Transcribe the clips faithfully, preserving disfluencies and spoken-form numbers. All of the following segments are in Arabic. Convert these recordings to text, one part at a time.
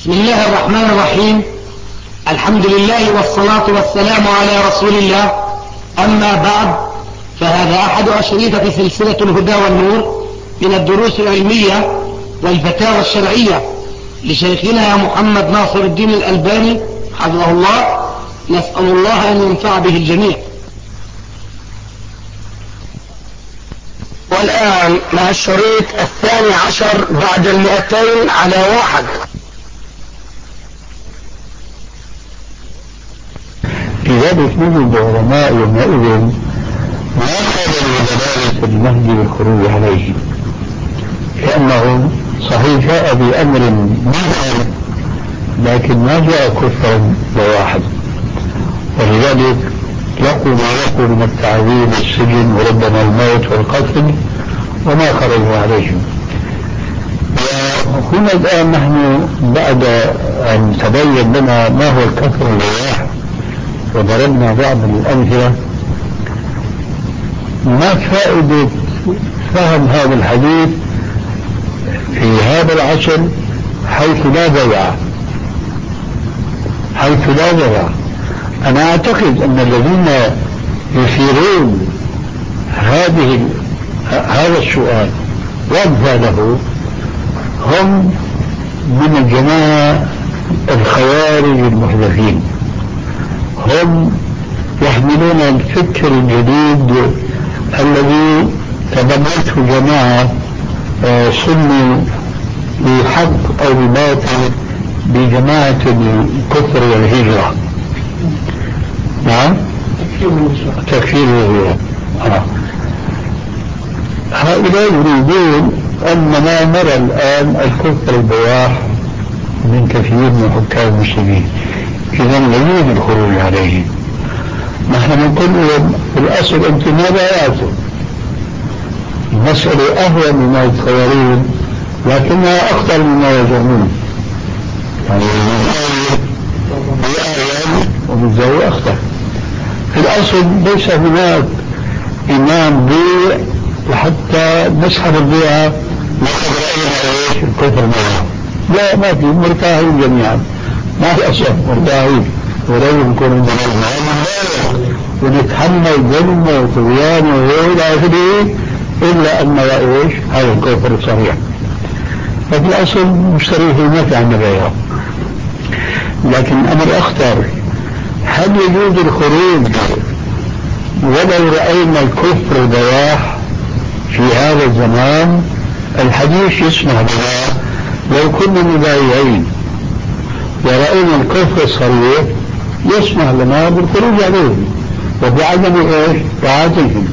بسم الله الرحمن الرحيم. الحمد لله والصلاة والسلام على رسول الله. أما بعد، فهذا أحد أشريطة سلسلة الهدى والنور من الدروس العلمية والفتاوى الشرعية لشيخنا محمد ناصر الدين الألباني حفظه الله. نسأل الله أن ينفع به الجميع. والآن مع الشريط الثاني عشر بعد المئتين على واحد. لذلك نجد علماء يومئذ ما قالوا بدلالة المهدي والخروج عليه، لأنه صحيح جاء بأمر منكر لكن ما جاء كفرا بواحد، ولذلك لقوا ما لقوا من التعذيب والسجن وربما الموت والقتل وما خرجوا عليهم. وهنا الآن نحن بعد أن تبين لنا ما هو الكفر البواح وضربنا بعض الأمثلة، ما فائدة فهم هذا الحديث في هذا العصر حيث لا بيع حيث لا بيع أنا أعتقد أن الذين يثيرون هذه هذا السؤال وأمثاله هم من الجماعة الخوارج المحدثين، هم يحملون الفكر الجديد الذي تبنته جماعة سموا بحق أو بباطل بجماعة الكفر والهجرة. نعم، تكفير الهجرة. آه. هؤلاء يريدون أن ما نرى الآن الكفر البواح من كثير من حكام المسلمين، إذا لا يوجد الخروج عليه. نحن نقول لهم في الأصل أنتم ما بايعتم، المسألة أهون من الخوارج لكنها أخطر مما يظنون، يعني بأهون وبالزاوية أخطر. في الأصل ليس هناك إمام بيع وحتى نسحب البيعة لقد رأينا الكفر معه، لا، ما في، مرتاحين جميعا، ما في أصلا مرتاحين، ولو نكون ونتحمل ظلم وطغيان وإلى آخره إلا أن رأيش هذا الكفر صريح. ففي الأصل مشتريه ما في عنا غيره. لكن أمر أخطر، هل يجوز الخروج ولو رأينا الكفر البواح في هذا الزمان؟ الحديث يسمح بها لو كنا مبايعين ورأينا الكفر الصريح يسمح لنا بالخروج عليهم وبعدم ايش؟ طاعتهم.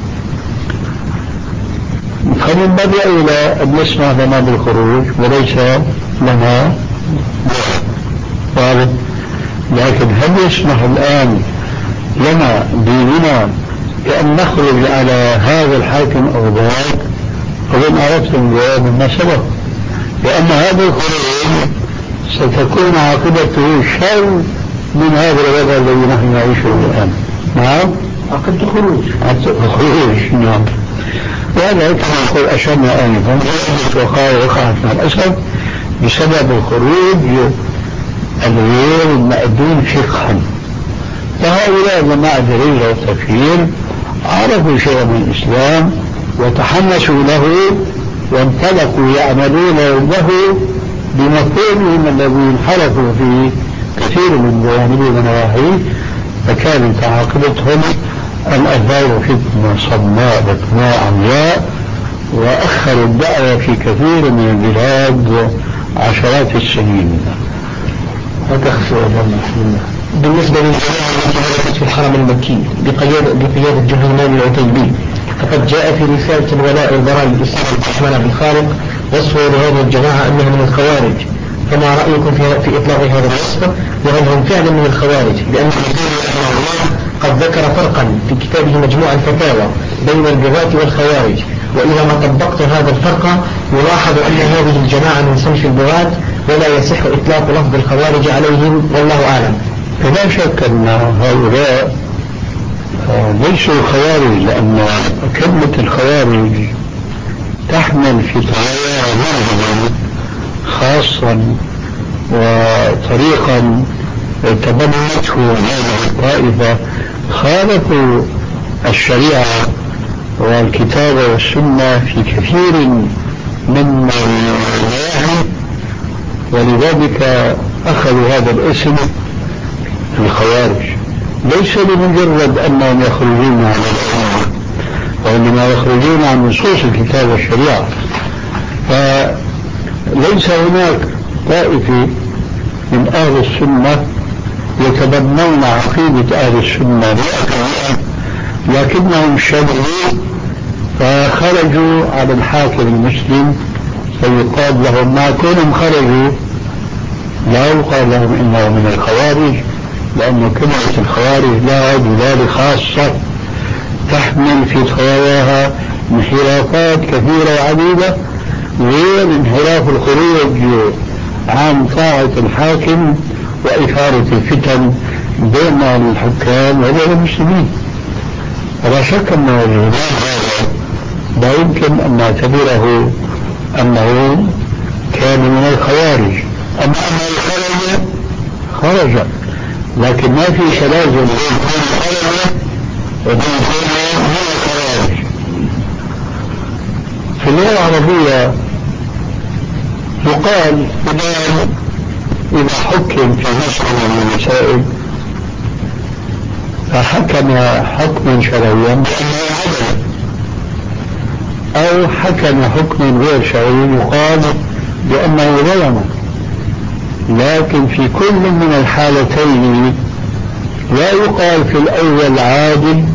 فننبغي الى ان يسمح لنا بالخروج وليس لنا طالب. لكن هل يسمح الان لنا ديننا بان نخرج على هذا الحاكم او ذاك؟ فإن عرفتم الجواب مما سبق، لأن هذا الخروج ستكون عاقبته شر من هذا الوضع الذي نحن نعيشه الآن. نعم، عقد الخروج الخروج نعم. وهذا كما نقول أشرنا آنفا وقال وقعت مع الأسف بسبب الخروج الغير المأذون فقها. فهؤلاء جماعة جريرة والتكفير عرفوا شيئا من الإسلام وتحمسوا له وانطلقوا يعملون له بمفهومهم الذي انحرفوا في كثير من جوانبه ونواحيه، فكانت عاقبتهم أن أثاروا فتنة صماء بكماء عمياء وأخروا الدعوة في كثير من البلاد عشرات السنين. وتخفي بالنسبة للجماعة التي في الحرم المكي بقيادة جهيمان العتيبي، فقد جاء في رسالة الولاء والبراء للإسلام الرحمن عبد الخالق وصفه لهذه الجماعة أنها من الخوارج، فما رأيكم في, في إطلاق هذا الوصف وهل هم فعلا من الخوارج؟ لأن الله قد ذكر فرقا في كتابه مجموع الفتاوى بين البغاة والخوارج، وإذا ما طبقت هذا الفرق يلاحظ أن هذه الجماعة من صنف البغاة ولا يصح إطلاق لفظ الخوارج عليهم، والله أعلم. فلا شك أن هؤلاء ليسوا خوارج، لأن كلمة الخوارج تحمل في طواياها معنى خاصا وطريقا تبنته هذه الطائفة خالفوا الشريعة والكتاب والسنة في كثير من النواحي، ولذلك أخذوا هذا الاسم الخوارج، ليس لمجرد أنهم يخرجون عن الأمة، وإنما يخرجون عن نصوص الكتاب والشريعة. فليس هناك طائفة من أهل السنة يتبنون عقيدة أهل السنة مئة بالمئة، لكنهم شبهوا فخرجوا على الحاكم المسلم، فيقال لهم ما كونهم خرجوا لا يقال لهم إنه من الخوارج، لأن كلمة الخوارج لها دلالة خاصة تحمل في خواياها انحرافات كثيرة وعديدة، غير انحراف الخروج عن طاعة الحاكم وإثارة الفتن بين الحكام وبين المسلمين. ولا شك أن الإمام هذا لا يمكن أن نعتبره أنه كان من الخوارج، أما أنه خرج خرج، لكن ما في تلازم بين كونه خرج وبين كونه من الخوارج. في اللغة العربية يقال فلان إذا حكم في مسألة من المسائل فحكم حكما شرعيا بأنه عدل، أو حكم حكما غير شرعي يقال بأنه ظلم. لكن في كل من الحالتين لا يقال في الأول عادل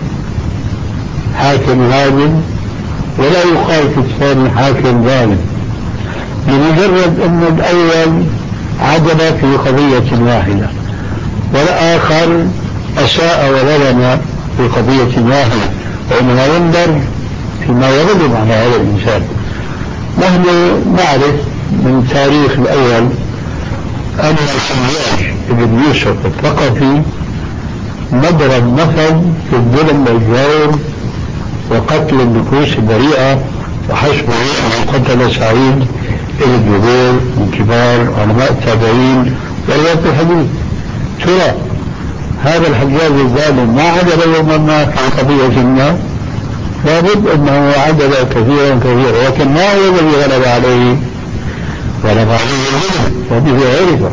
حاكم عادل، ولا يقال في الثاني حاكم ظالم، لمجرد أن الأول عدل في قضية واحدة والآخر أساء وظلم في قضية واحدة، وإنما ينظر فيما يغلب على هذا الإنسان. نحن نعرف من تاريخ الأول أن الحجاج بن يوسف الثقفي مضرب مثل في الظلم والجور وقتل النفوس البريئة، وحسبه أن قتل سعيد بن جبير من كبار علماء التابعين ورواة الحديث. ترى هذا الحجاج الظالم ما عدل يوما ما في قضية ما؟ لابد أنه عدل كثيرا كثيرا، لكن ما هو الذي غلب عليه؟ غلب عليه الظلم وبه عرف.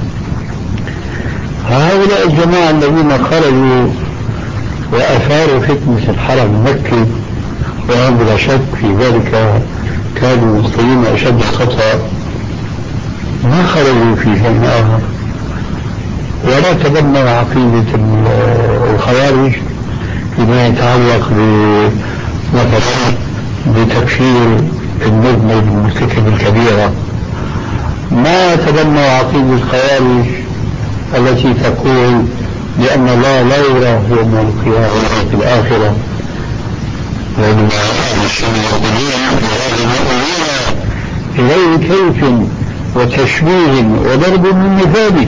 هؤلاء الجماعة الذين خرجوا وأثاروا فتنة الحرم المكي، وهم بلا شك في ذلك كانوا مخطئين أشد الخطأ، ما خرجوا في شيء آخر ولا تبنوا عقيدة الخوارج فيما يتعلق مثلا بتكفير المذنب المرتكب الكبيرة. ما تبنوا عقيدة الخوارج التي تقول بأن الله لا يراه يوم القيامة ولا في الآخرة، وإنما أهل السنة يقولون إليه كيف وتشبيه وضرب من مثال،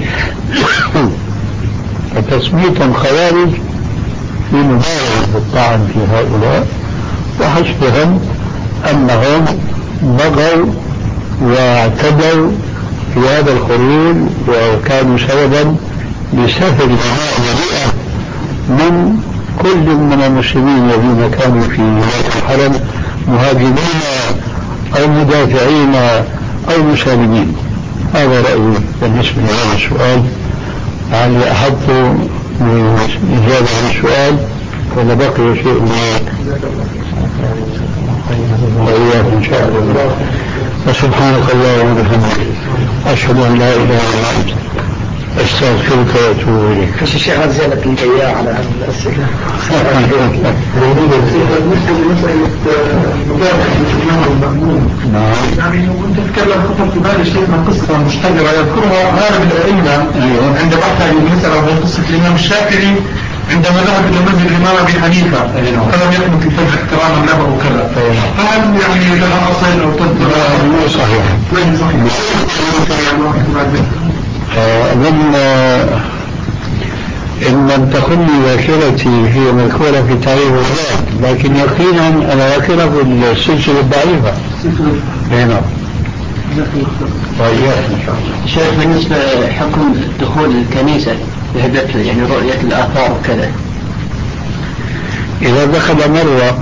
فتسمية خوارج في مبالغة الطعن في هؤلاء، وحسبهم أنهم بغوا واعتدوا في هذا الخروج وكانوا سببا لسفك دماء بريئة من كل من المسلمين الذين كانوا في ولاية الحرم مهاجمين أو مدافعين أو مسالمين. هذا رأيي بالنسبة لهذا السؤال. يعني أحبت الإجابة عن السؤال ولا بقي شيء ما وإياك إن شاء الله. وسبحانك اللهم وبحمدك أشهد أن لا إله إلا أنت أستغفرك وأتوب إليك. فش الشيخ هذا زيادة لك إياه على هذه الأسئلة؟ نعم. يعني كنت أتكلم خطر في بالي شيء من قصة مشتهرة يذكرها غالب الأئمة عند بحث المسألة وهي قصة الإمام الشافعي عندما ذهب إلى مسجد الإمام أبي حنيفة فلم يكن في الفجر احتراما له وكذا، فهل يعني لها أصل أو تدرى؟ صحيح. وين صحيح؟ أظن إن لم تكن ذاكرتي هي مذكورة في تاريخ الإسلام، لكن يقينا أنا ذاكرة في السلسلة الضعيفة. هنا شيخ بالنسبة حكم دخول الكنيسة بهدف يعني رؤية الآثار وكذا، إذا دخل مرة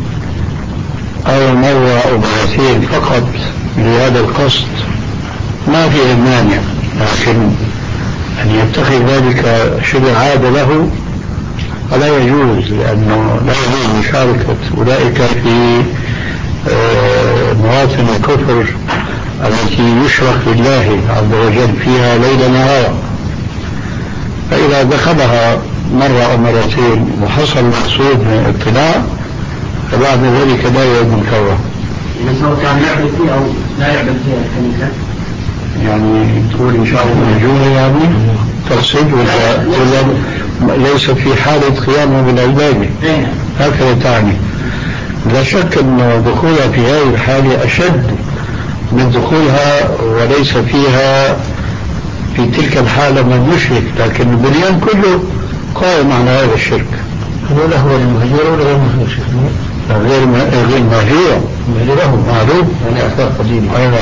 أو مرة أو مرتين فقط لهذا القصد ما في مانع، لكن أن يتخذ ذلك شبه عادة له فلا يجوز، لأنه لا يجوز مشاركة أولئك في مواطن الكفر التي يشرك بالله عز وجل فيها ليل نهار. فإذا دخلها مرة أو مرتين وحصل مقصود من الاطلاع فبعد ذلك لا يعود مكروه. سواء كان يعبد فيها أو لا يعبد فيها الكنيسة، يعني تقول إن شاء الله موجودة يعني تقصد ولا ليس في حالة قيامه بالعبادة هكذا تعني. لا شك أن دخولها في هذه الحالة أشد من دخولها وليس فيها في تلك الحالة من يشرك، لكن البنيان كله قائم على هذا الشرك. هل هو المهجور ولا غير المهجور؟ غير غير مهجور له معروف يعني أثار قديمة. أيضا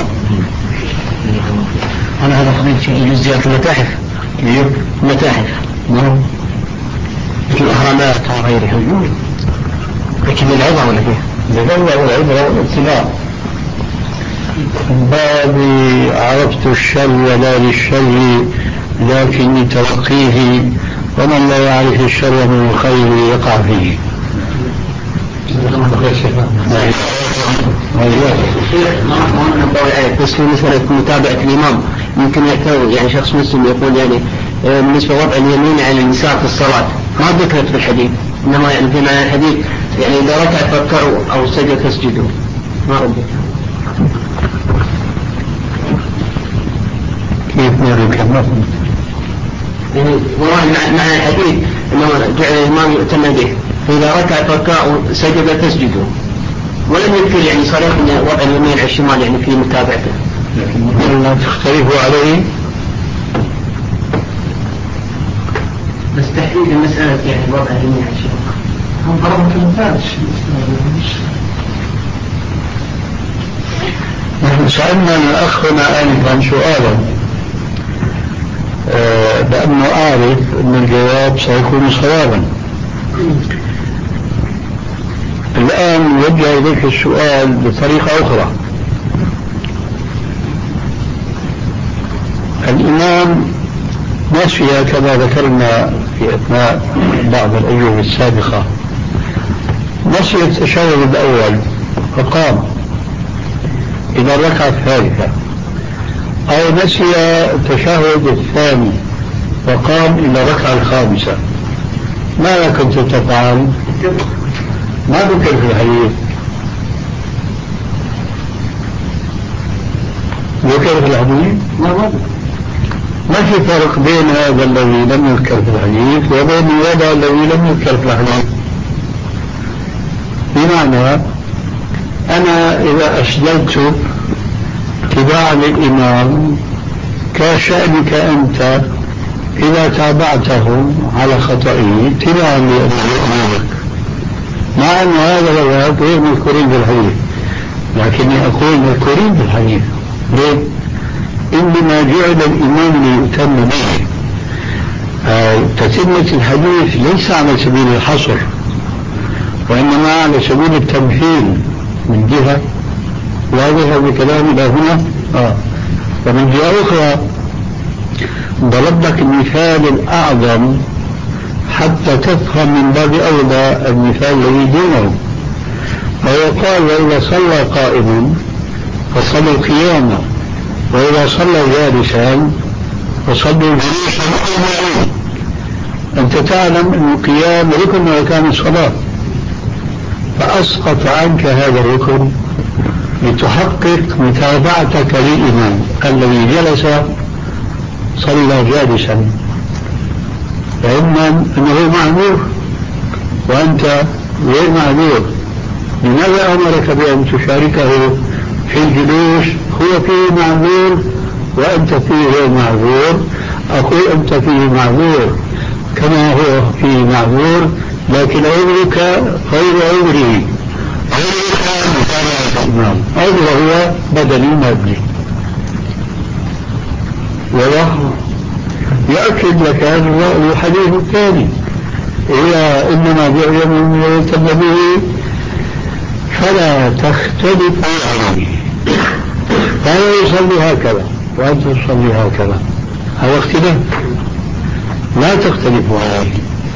أنا هذا قضية شيء زيارة المتاحف المتاحف نعم مثل الأهرامات وغيرها، لكن العظة ولا فيها لله والعبرة والابتلاء. بابي عرفت الشر ولا للشر لكني توقيه، ومن لا يعرف الشر من الخير يقع فيه. بس في مسألة متابعة الإمام يمكن يعتبر يعني شخص مسلم يقول يعني بالنسبة وضع اليمين على اليسار في الصلاة ما ذكرت في الحديث، إنما يعني في معنى الحديث يعني إذا ركع فكروا أو سجد فاسجدوا ما ردت. كيف نرى كلمة؟ يعني والله معنى الحديث إنه جعل الإمام يؤتم به، فإذا ركع فكروا سجد فاسجدوا، ولم يذكر يعني صلاة وضع اليمين على الشمال يعني في متابعته. لكن لا تختلفوا عليه بس تحديد المسألة يعني وضع اليمين على الشمال هم ضربوا كلمات. نحن سألنا الأخ هنا آنفا سؤالا لأنه أعرف أن الجواب سيكون صوابا. الآن وجه إليك السؤال بطريقة أخرى. الإمام نسي كما ذكرنا في أثناء بعض الأيام السابقة، نسي التشهد الأول فقام إلى الركعة الثالثة، أو نسي التشهد الثاني فقام إلى الركعة الخامسة، ماذا كنت تفعل؟ ما ذكر في الحديث، ذكر في الحديث ما في فرق بين هذا الذي لم يذكر في الحديث وبين هذا الذي لم يذكر في الحديث. بمعنى أنا إذا أسجدت اتباعا للإمام كشأنك أنت إذا تابعته على خطئه اتباعا لإمامك، مع أن هذا الروايات غير مذكورين بالحديث، لكني أقول مذكورين بالحديث. ليه؟ إنما جعل الإمام ليؤتم به. تتمة الحديث ليس على سبيل الحصر، وإنما على سبيل التمثيل من جهة، واضح بكلام إلى هنا. آه. ومن جهة أخرى ضرب لك المثال الأعظم حتى تفهم من باب أولى المثال الذي دونه، وهو قال وإذا صلى قائما فصلوا قياما، وإذا صلى جالسا فصلوا جلوسا. أنت تعلم أن القيام ركن من أركان الصلاة، فأسقط عنك هذا الركن لتحقق متابعتك للإمام الذي جلس صلى جالسا، فإما أنه معذور وأنت غير معذور. لماذا أمرك بأن تشاركه في الجلوس؟ هو فيه معذور وأنت فيه غير معذور. أقول أنت فيه معذور كما هو فيه معذور، لكن عذرك غير عذره، عذرك متابعة الإمام، عذره هو بدني مادي. وضح يأكد لك هذا الحديث الثاني إذا إنما بأعلم من يلتم به فلا تختلفوا عليه. فهو يصلي هكذا وأنت تصلي هكذا، هذا اختلاف، لا تختلفوا عليه.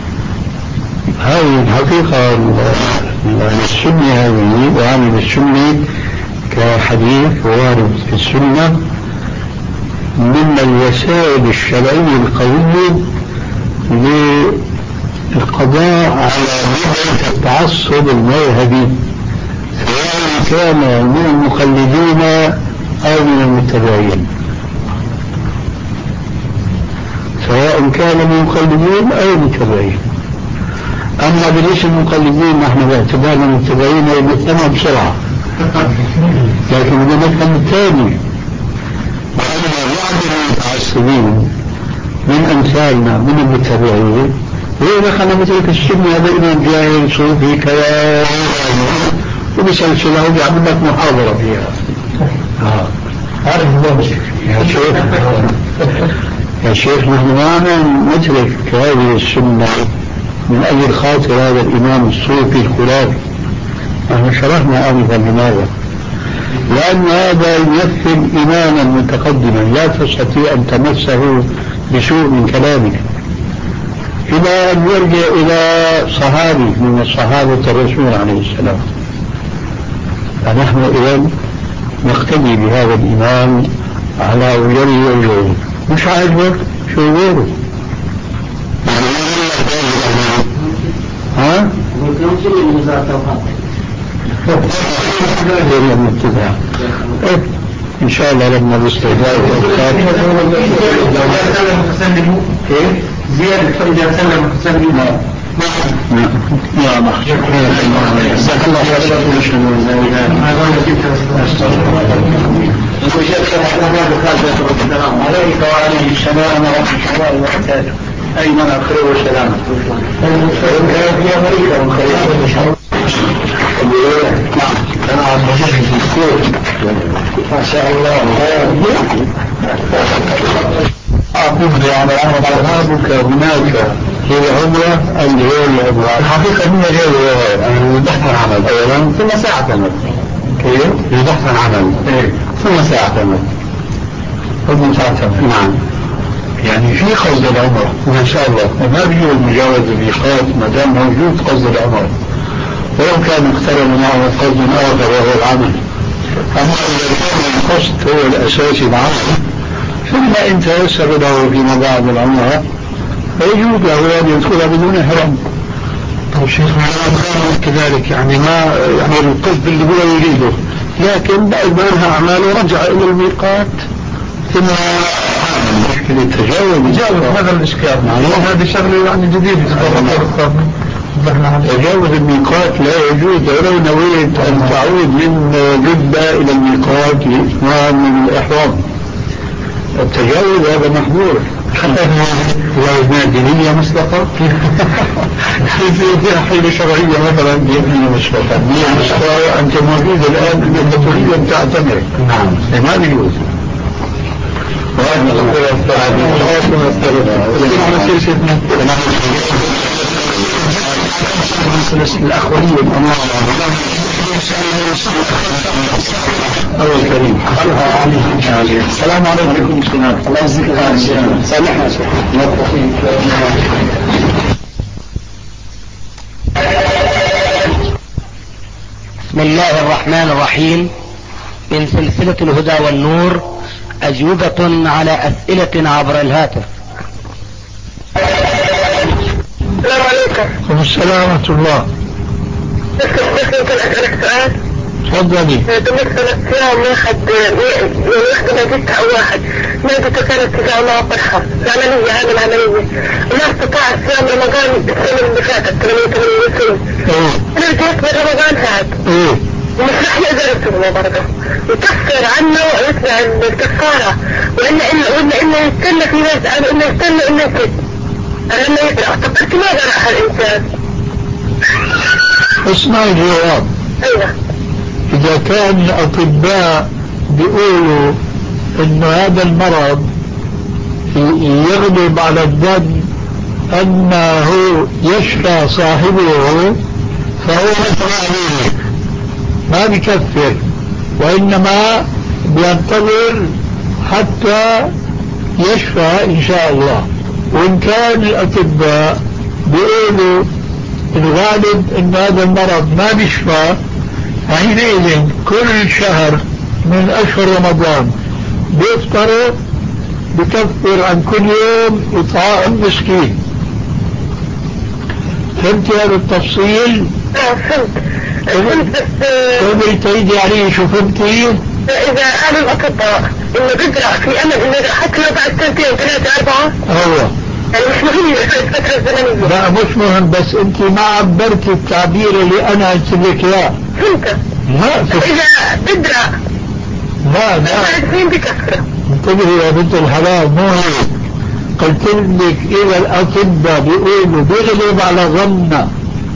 هذه الحقيقة السنة هذه وعمل السنة كحديث وارد في السنة من الوسائل الشرعية القوية للقضاء على مدة التعصب المذهبي سواء كان من المقلدين أو من المتبعين، سواء كان من المقلدين أو المتبعين. أما بالنسبة للمقلدين نحن باعتبارنا متبعين نفهمها بسرعة، لكن بدنا نفهم الثاني وأنا بعض المتعصبين من أمثالنا من المتبعين وإذا كان مثلك السنة هذا إمام جاهل صوفي كذا وبسلسله ويعمل لك محاضرة فيها. آه. عارف الله يا شيخ يا شيخ نحن ما نترك هذه السنة من أجل خاطر هذا الإمام الصوفي الخلافي. نحن شرحنا آنفا لماذا؟ لأن هذا يمثل إماما متقدما لا تستطيع أن تمسه بسوء من كلامك إلى أن يرجع إلى صحابي من الصحابة الرسول عليه السلام. فنحن إذن نقتدي بهذا الإمام على وجهه وجهه. مش عاجبك شو غيره؟ ها؟ إن شاء الله لما باستهداء زيادة فإذا سلم تسلم لا ما عليك وعليه السلام ورحمة الله وبركاته. أيمن الخير والسلام. كان في أمريكا من خير. نعم أنا عم بشوف في السوق ما شاء الله. أقول يا عمر عمر أذهبك هناك هي عمرة اللي هي العمرة الحقيقة هي غير البحث عن عمل أولا ثم ساعة عمل. كيف؟ البحث عن عمل ثم ساعة عمل ثم ساعة عمل. نعم يعني في قصد العمرة ما شاء الله ما بيجوز مجاوز الميقات ما دام موجود قصد العمرة ولو كان اقترن معه قصد آخر وهو العمل. أما إذا كان القصد هو الأساسي العمل ثم إن تيسر له فيما بعد العمرة فيجوز له أن يدخل بدون إحرام. طيب شيخنا أنا كذلك يعني ما يعني القصد اللي هو يريده لكن بعد ما انهى أعماله رجع إلى الميقات ثم مشكلة التجاوز تجاوز هذا الإشكال. هذه شغلة يعني جديدة تجاوز الميقات لا يجوز ولو نويت أن تعود من جدة إلى الميقات لإتمام من الإحرام. التجاوز هذا محظور حتى لو دينية مسبقة فيها حيلة شرعية مثلا دينية مسبقة دينية مسبقة أنت موجود الآن أنت تريد أن تعتمر. نعم ما بيجوز. وهذا الأخوانية أول كريم السلام عليكم. الله يجزيك الخير. سامحنا بسم الله الرحمن الرحيم. من سلسلة الهدى والنور أجوبة على أسئلة عبر الهاتف. السلام عليكم. السلام ورحمة الله. ممكن أسألك سؤال؟ تفضلي. بالنسبة للصيام واحد واحد ما جبت أو واحد مادته كانت تجاه الله فرحة العملية هذه العملية ما استطاع الصيام رمضان السنة اللي فاتت ثمانية وثمانين سنة. أنا جيت من رمضان هذا ومش راح يقدر يصومه برضه يكفر عنه ويتبع الكفارة وإلا إلا وإلا إلا يستنى في ناس قالوا إنه يستنى إنه يكذب أنا إنه يقرأ. طب قلت ماذا راح الإنسان؟ اسمع الجواب. أيوة. إذا كان الأطباء بيقولوا إنه هذا المرض يغلب على الظن أنه يشفى صاحبه فهو مثل ما بيكفر، وإنما بينتظر حتى يشفى إن شاء الله. وإن كان الأطباء بيقولوا الغالب أن هذا المرض ما بيشفى، حينئذ كل شهر من أشهر رمضان بيفطروا بكفر عن كل يوم إطعام مسكين. فهمت هذا التفصيل؟ اه فهمت. فهمت بس تقدري تعيدي عليه شو فهمتي؟ إذا قالوا الأطباء إنه بيقرأ في أمل إنه حتى لو بعد سنتين ثلاثة أربعة، هو يعني مش مهم الفترة الزمنية. لا مش مهم، بس أنت ما عبرتي التعبير اللي أنا قلت لك إياه. فهمت. لا إذا بيقرأ لا لا بعد سنين بكفر. انتبهي يا بنت الحلال، مو هيك. قلت لك إذا الأطباء بيقولوا بيغلب على ظننا،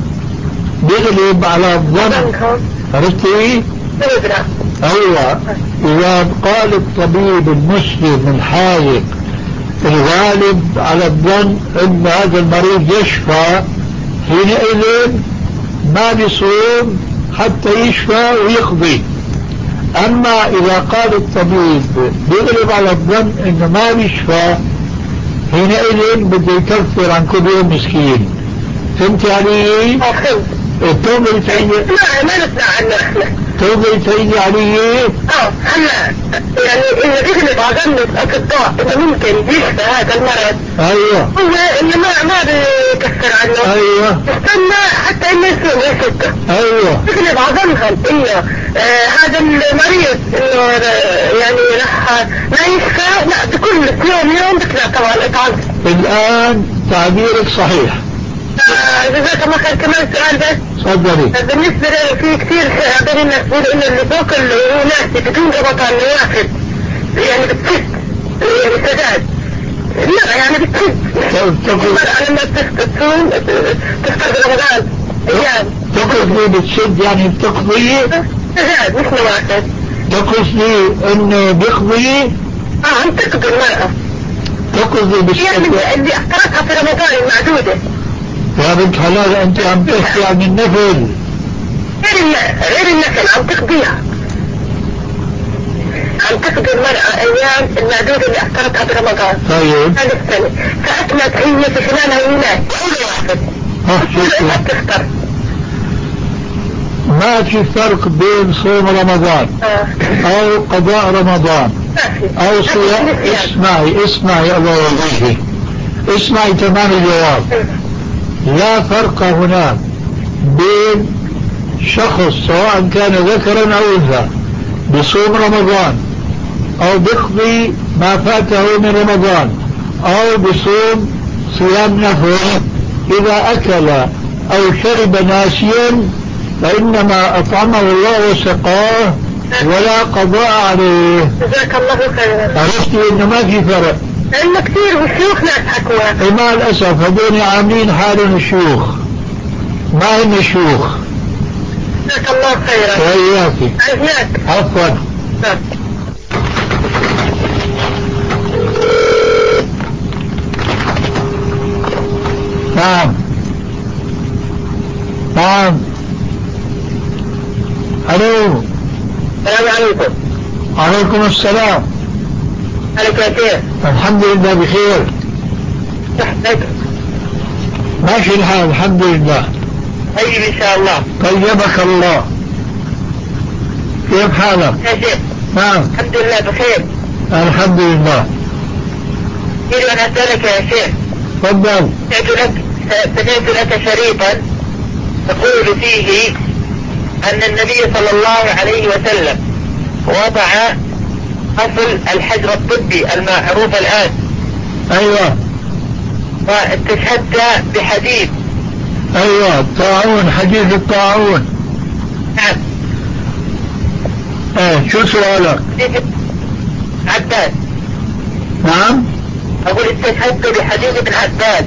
بيغلب على الظن، عرفتي؟ بيقرأ. أيوة. إذا قال الطبيب المسلم الحاذق الغالب على الظن أن هذا المريض يشفى، حينئذ ما بيصوم حتى يشفى ويقضي. أما إذا قال الطبيب بيغلب على الظن أنه ما بيشفى، حينئذ بده يكفر عن كل يوم مسكين. فهمت علي؟ اه فهمت. تقدري تعيدي؟ ما ما نسمع عنه احنا. تقدري تعيدي علي؟ اه هلا يعني اللي بيغلب على ظن الأطباء إنه ممكن يشفى هذا المرض. أيوة. هو اللي ما ما بيكفر عنه. أيوة. استنى حتى إنه يصوم يصدق. أيوة. بيغلب على ظنهم إنه آه هذا المريض إنه آه يعني راح ما يشفى، لا بكل يوم يوم بيطلع طبعا إطعام. الآن تعبيرك صحيح. آه جزاك الله خير. كمان سؤال بس. تفضلي. بالنسبة لي في كثير بين الناس بيقولوا إنه اللي باكل وناسي بدون رمضان واحد يعني بتسد يعني سداد. لا يعني بتسد. المرأة لما تصوم تفطر برمضان أيام. تقصدي بتشد يعني بتقضي؟ سداد مش نوافل. تقصدي إنه بيقضي؟ اه عم تقضي المرأة. تقصدي بالشد يعني اللي اخترتها في رمضان المعدودة. يا بنت حلال أنت عم تحكي عن النفل. غير غير النفل عم تقضيها. عم تقضي المرأة أيام المعدودة اللي اخترتها برمضان. طيب. هذا السنة فأكملت هي في خلالها يومين كل واحد. ها شوفي. تفطر. ما في فرق بين صوم رمضان آه. أو قضاء رمضان أو صيام. اسمعي اسمعي الله يرضيكي، اسمعي تمام الجواب. لا فرق هناك بين شخص سواء كان ذكرا أو أنثى بصوم رمضان أو بيقضي ما فاته من رمضان أو بصوم صيام نفل. إذا أكل أو شرب ناسيا فإنما أطعمه الله وسقاه ولا قضاء عليه. جزاك الله خيرا. عرفتي إنه ما في فرق. لأنه كثير وشيوخ ناس حكوا. مع الأسف هذول عاملين حالهم شيوخ، ما هم شيوخ. جزاك الله خيرا. وإياكي. عزيزك. عفوا. نعم نعم. الو. السلام عليكم. وعليكم السلام. عليك يا شيخ. الحمد لله بخير. ماشي الحال الحمد لله. طيب ان شاء الله. طيبك الله. كيف حالك؟ يا شيخ. نعم. الحمد لله بخير. الحمد لله. أريد أن أسألك يا شيخ. تفضل. سمعت لك سمعت لك شريطا تقول فيه أن النبي صلى الله عليه وسلم وضع أصل الحجر الطبي المعروف الآن. أيوة. واستشهدت بحديث. أيوة الطاعون، حديث الطاعون. نعم. ايه شو سؤالك؟ عباس. نعم. أقول استشهدت بحديث ابن عباس.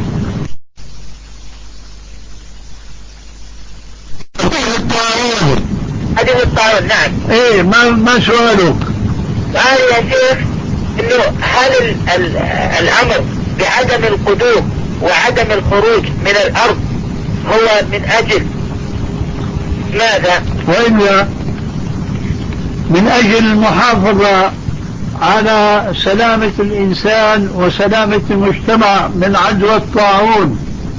حديث الطاعون. نعم. ايه ما ما سؤالك؟ قال يا شيخ ان انه هل ال ال الامر بعدم القدوم وعدم الخروج من الارض هو من اجل ماذا؟ وإلا من أجل المحافظة على سلامة الإنسان وسلامة المجتمع من عدوى الطاعون.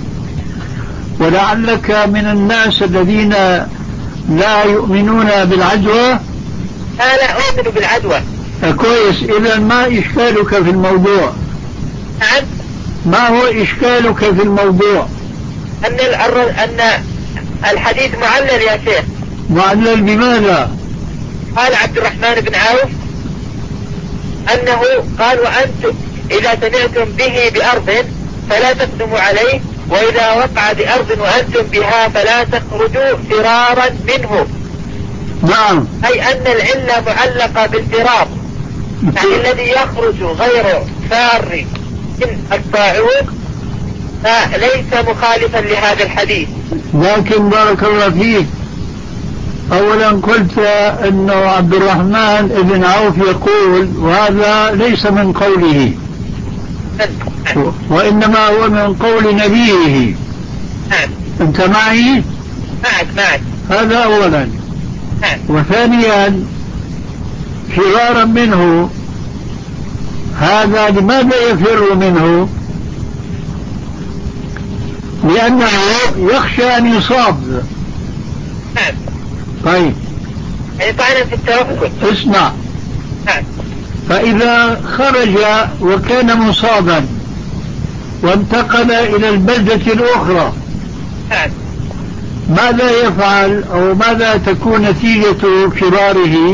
ولعلك من الناس الذين لا يؤمنون بالعدوى. أنا لا أؤمن بالعدوى. كويس، إذا ما إشكالك في الموضوع؟ نعم. ما هو إشكالك في الموضوع؟ أن أن الحديث معلل يا شيخ. معلل بماذا؟ قال عبد الرحمن بن عوف أنه قال وأنتم إذا سمعتم به بأرض فلا تقدموا عليه، وإذا وقع بأرض وأنتم بها فلا تخرجوا فرارا منه. نعم. أي أن العلة معلقة بالفرار، يعني الذي يخرج غير فار من الطاعون فليس مخالفا لهذا الحديث. لكن بارك الله فيك، أولا قلت أنه عبد الرحمن بن عوف يقول، وهذا ليس من قوله وإنما هو من قول نبيه. أنت معي؟ معك معك. هذا أولا. وثانيا فرارا منه، هذا لماذا يفر منه؟ لأنه يخشى أن يصاب. طيب يعني طعنا في التوكل. اسمع، فإذا خرج وكان مصابا وانتقل إلى البلدة الأخرى ماذا يفعل أو ماذا تكون نتيجة فراره؟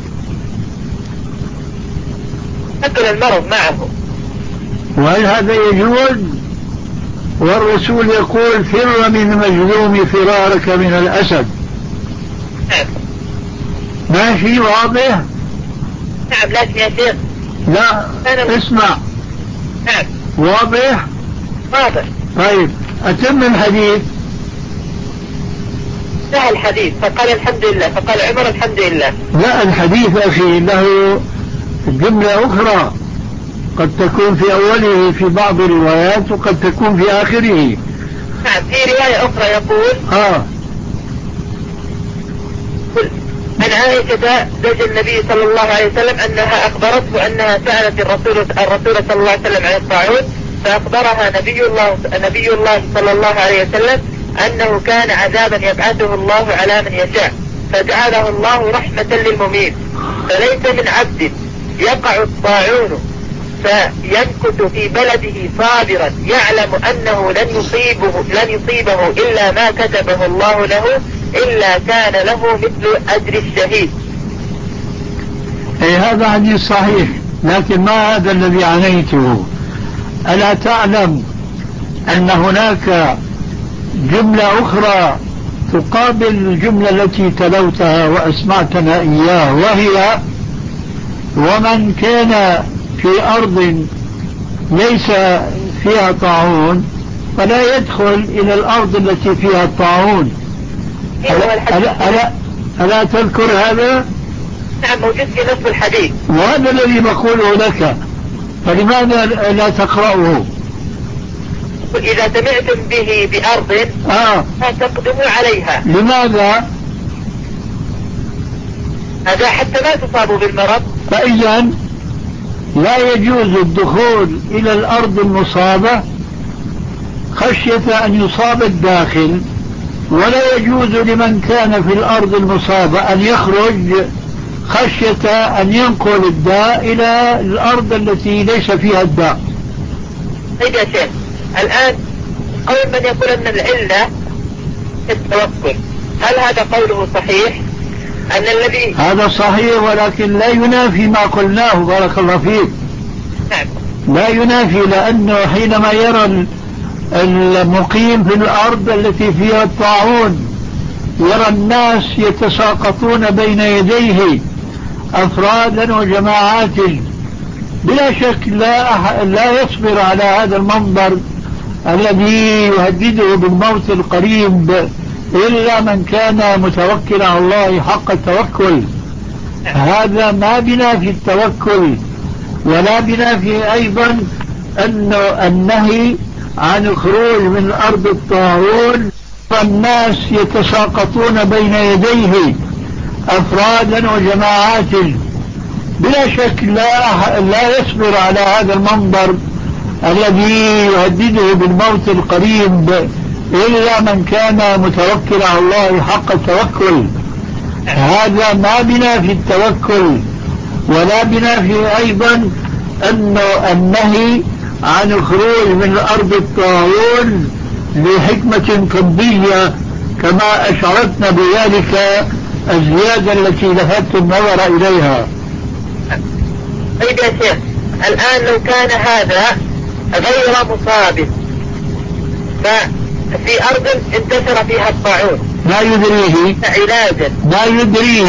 نقل المرض معه. وهل هذا يجوز؟ والرسول يقول فر من المجذوم فرارك من الأسد. ماشي واضح؟ نعم. لكن يا شيخ لا اسمع. نعم. واضح؟ واضح. طيب أتم الحديث. لا الحديث فقال الحمد لله، فقال عمر الحمد لله. لا الحديث أخي له جملة أخرى قد تكون في أوله في بعض الروايات وقد تكون في آخره. نعم. في رواية أخرى يقول آه عن عائشة زوج النبي صلى الله عليه وسلم أنها أخبرته أنها سألت الرسول الرسول صلى الله عليه وسلم عن الطاعون، فأخبرها نبي الله نبي الله صلى الله عليه وسلم أنه كان عذابا يبعثه الله على من يشاء، فجعله الله رحمة للمميت، فليس من عبد يقع الطاعون فيمكث في بلده صابرا يعلم أنه لن يصيبه لن يصيبه إلا ما كتبه الله له إلا كان له مثل أجر الشهيد. أي هذا حديث صحيح، لكن ما هذا الذي عنيته؟ ألا تعلم أن هناك جملة أخرى تقابل الجملة التي تلوتها وأسمعتنا إياه، وهي ومن كان في أرض ليس فيها طاعون فلا يدخل إلى الأرض التي فيها الطاعون. ألا, ألا, ألا, ألا تذكر هذا؟ نعم موجود في نص الحديث، وهذا الذي بقوله لك، فلماذا لا تقرأه؟ إذا سمعتم به بأرض آه. فتقدموا عليها. لماذا؟ هذا حتى لا تصابوا بالمرض. فإذا لا يجوز الدخول إلى الأرض المصابة خشية أن يصاب الداخل، ولا يجوز لمن كان في الأرض المصابة أن يخرج خشية أن ينقل الداء إلى الأرض التي ليس فيها الداء. طيب يا شيخ، الآن قول من يقول أن العلة التوكل، هل هذا قوله صحيح؟ أن الذي هذا صحيح، ولكن لا ينافي ما قلناه بارك الله فيك. نعم. لا ينافي، لأنه حينما يرى المقيم في الأرض التي فيها الطاعون يرى الناس يتساقطون بين يديه أفرادا وجماعات، بلا شك لا, أح... لا يصبر على هذا المنظر الذي يهدده بالموت القريب إلا من كان متوكلا على الله حق التوكل. هذا ما بنا في التوكل، ولا بنافي أيضا أنه النهي عن الخروج من أرض الطاعون، فالناس يتساقطون بين يديه أفرادا وجماعات. بلا شك لا, لا يصبر على هذا المنظر الذي يهدده بالموت القريب إلا من كان متوكل على الله حق التوكل. هذا ما بنافي التوكل، ولا بنافي أيضا أنه النهي عن الخروج من أرض الطاعون لحكمة طبية كما أشعرتنا بذلك الزيادة التي لفت النظر إليها. طيب يا شيخ، الآن لو كان هذا غير مصاب ففي أرض انتشر فيها الطاعون ما يدريه علاجا ما يدريه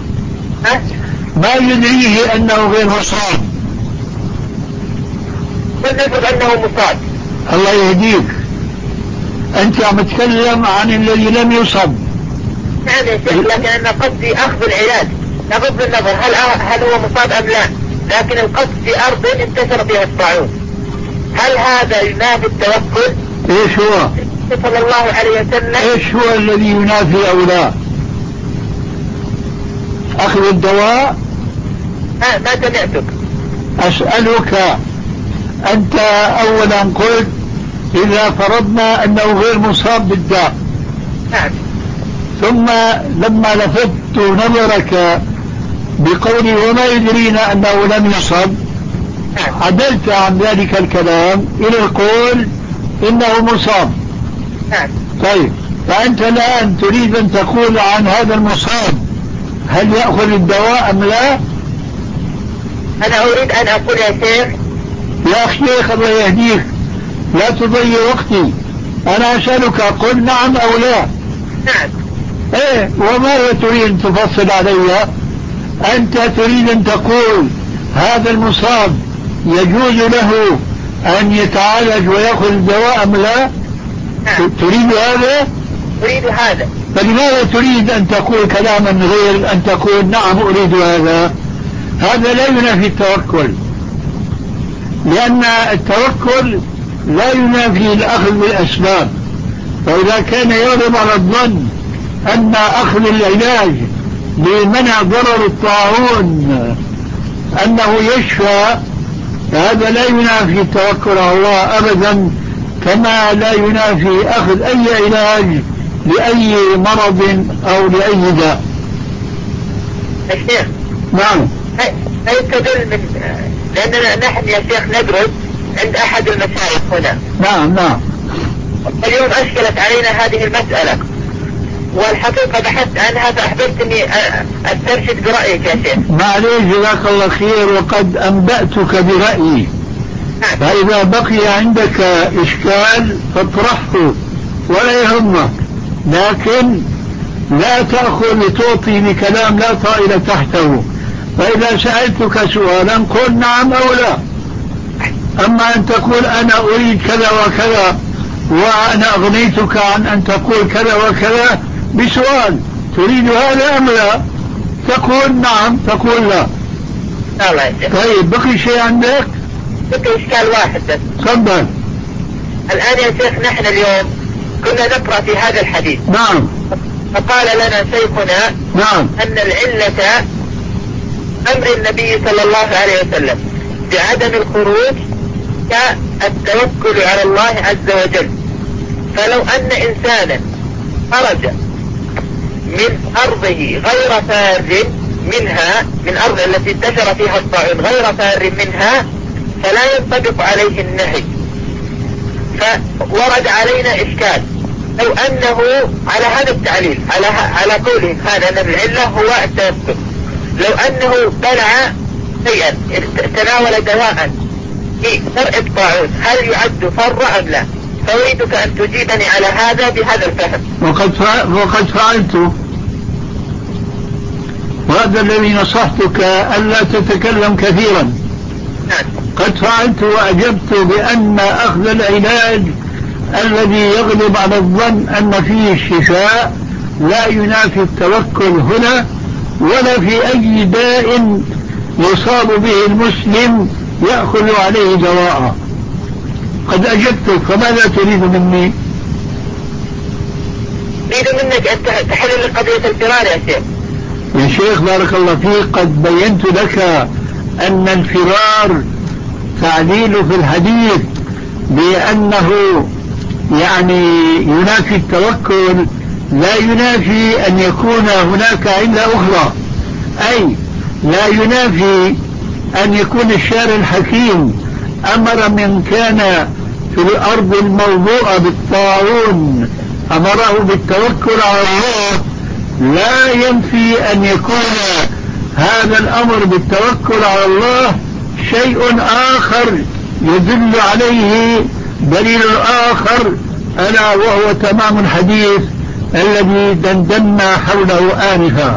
ما يدريه أنه غير مصاب، ولنفرض أنه مصاب. الله يهديك، أنت عم تتكلم عن الذي لم يصب. نعم يا شيخ، لكن أنا قصدي أخذ العلاج بغض النظر هل هل هو مصاب أم لا، لكن القصد في أرض انتشر فيها الطاعون، هل هذا ينافي التوكل؟ إيش هو؟ صلى الله عليه وسلم إيش هو الذي ينافي أو لا؟ أخذ الدواء؟ ما, ما سمعتك. أسألك، أنت أولا قلت إذا فرضنا أنه غير مصاب بالداء. نعم. ثم لما لفت نظرك بقولي وما يدرينا أنه لم يصب، نعم. عدلت عن ذلك الكلام إلى القول إنه مصاب. نعم. طيب، فأنت الآن تريد أن تقول عن هذا المصاب هل يأخذ الدواء أم لا؟ أنا أريد أن أقول يا شيخ يا شيخ الله يهديك، لا تضيع وقتي، أنا أسألك قل نعم أو لا. نعم. إيه، وماذا تريد أن تفصل علي؟ أنت تريد أن تقول هذا المصاب يجوز له أن يتعالج ويأخذ الدواء أم لا؟ نعم. تريد هذا؟ أريد هذا. فلماذا تريد أن تقول كلاما غير أن تقول نعم أريد هذا؟ هذا لا ينافي التوكل، لأن التوكل لا ينافي الأخذ بالأسباب. فإذا كان يغلب على الظن أن أخذ العلاج لمنع ضرر الطاعون أنه يشفى، هذا لا ينافي التوكل على الله أبدا، كما لا ينافي أخذ أي علاج لأي مرض أو لأي داء. الشيخ نعم. هل تدل من لأننا نحن يا شيخ ندرس عند أحد المشايخ هنا. نعم نعم. اليوم أشكلت علينا هذه المسألة، والحقيقة بحثت عنها فأحببت أني أسترشد برأيك يا شيخ. معليش، جزاك الله خير، وقد أنبأتك برأيي. نعم. فإذا بقي عندك إشكال فاطرحه ولا يهمك، لكن لا تأخذ لتعطي بكلام لا طائل تحته. فإذا سألتك سؤالا قل نعم أو لا. أما أن تقول أنا أريد كذا وكذا وأنا أغنيتك عن أن تقول كذا وكذا بسؤال تريد هذا أم لا، تقول نعم تقول لا. الله يا شيخ. طيب، بقي شيء عندك؟ بقي إشكال واحد بس. تفضل. الآن يا شيخ نحن اليوم كنا نقرأ في هذا الحديث. نعم. فقال لنا شيخنا نعم أن العلة أمر النبي صلى الله عليه وسلم بعدم الخروج كالتوكل على الله عز وجل. فلو أن إنسانا خرج من أرضه غير فار منها، من أرض التي انتشر فيها الطاعون غير فار منها، فلا ينطبق عليه النهي. فورد علينا إشكال لو أنه على هذا التعليل على على قولهم هذا أن العلة هو التوكل، لو أنه بلع شيئا تناول دواء في درء الطاعون هل يعد فر أم لا؟ فأريدك أن تجيبني على هذا بهذا الفهم. وقد وقد فعلت، وهذا الذي نصحتك ألا تتكلم كثيرا. نعم. قد فعلت وأجبت بأن أخذ العلاج الذي يغلب على الظن أن فيه الشفاء لا ينافي التوكل هنا، ولا في أي داء يصاب به المسلم يأخذ عليه دواء. قد أجبتك، فماذا تريد مني؟ أريد منك أن تحل لي قضية الفرار يا شيخ. يا شيخ بارك الله فيك، قد بينت لك أن الفرار تعليل في الحديث بأنه يعني ينافي التوكل، لا ينافي أن يكون هناك علة أخرى، أي لا ينافي أن يكون الشارع الحكيم أمر من كان في الأرض الموضوعة بالطاعون أمره بالتوكل على الله، لا ينفي أن يكون هذا الأمر بالتوكل على الله شيء آخر يدل عليه دليل آخر، ألا وهو تمام الحديث الذي دندنا حوله آنفا.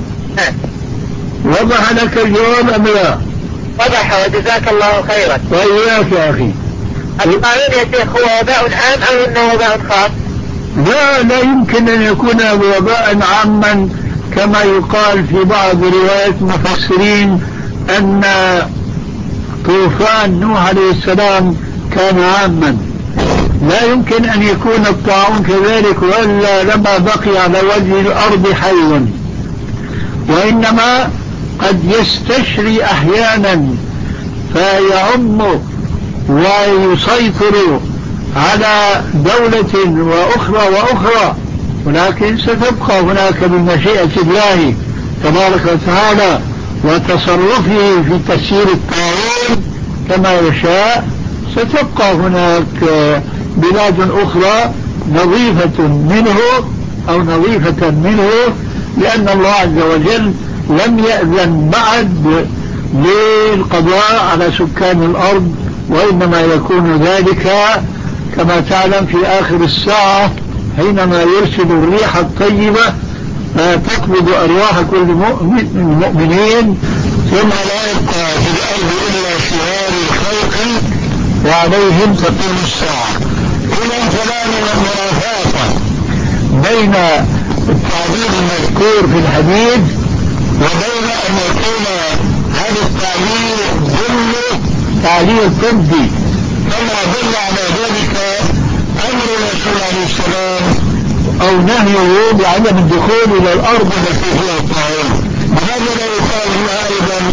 وضح لك الجواب أم لا؟ وضح وجزاك الله خيرا. وإياك يا أخي. الطاعون يا شيخ هو وباء عام أو إنه وباء خاص؟ لا لا يمكن أن يكون وباء عاما كما يقال في بعض روايات المفسرين أن طوفان نوح عليه السلام كان عاما. لا يمكن أن يكون الطاعون كذلك، وإلا لما بقي على وجه الأرض حي، وإنما قد يستشري أحيانا فيعم ويسيطر على دولة وأخرى وأخرى، ولكن ستبقى هناك بمشيئة الله تبارك وتعالى وتصرفه في تسيير الطاعون كما يشاء. ستبقى هناك بلاد أخرى نظيفة منه أو نظيفة منه، لأن الله عز وجل لم يأذن بعد للقضاء على سكان الأرض، وإنما يكون ذلك كما تعلم في آخر الساعة حينما يرسل الريح الطيبة فتقبض أرواح كل مؤمن المؤمنين، ثم لا يبقى في الأرض إلا شرار الخلق وعليهم تقوم الساعة. هنا فلا من المرافقة بين التعبير المذكور في الحديث وبين أن يكون هذا التعبير ضمن تعليل طبي، كما دل على ذلك أمر الرسول عليه السلام أو نهيه بعدم الدخول إلى الأرض التي فيها الطاعون. بهذا لا يقال لها أيضا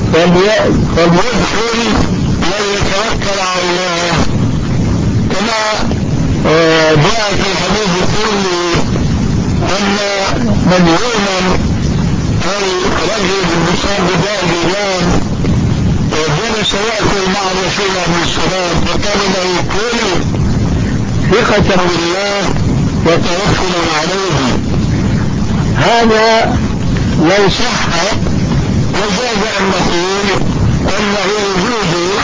فليدخل وليتوكل على الله، كما جاء في الحديث كله أن من يؤمن أو رجل المصاب بداء الإيمان جلس يأكل مع الرسول عليه السلام فقال له كل ثقة بالله وتوكلا عليه. هذا لو صح وجاز أن نقول أنه يجوز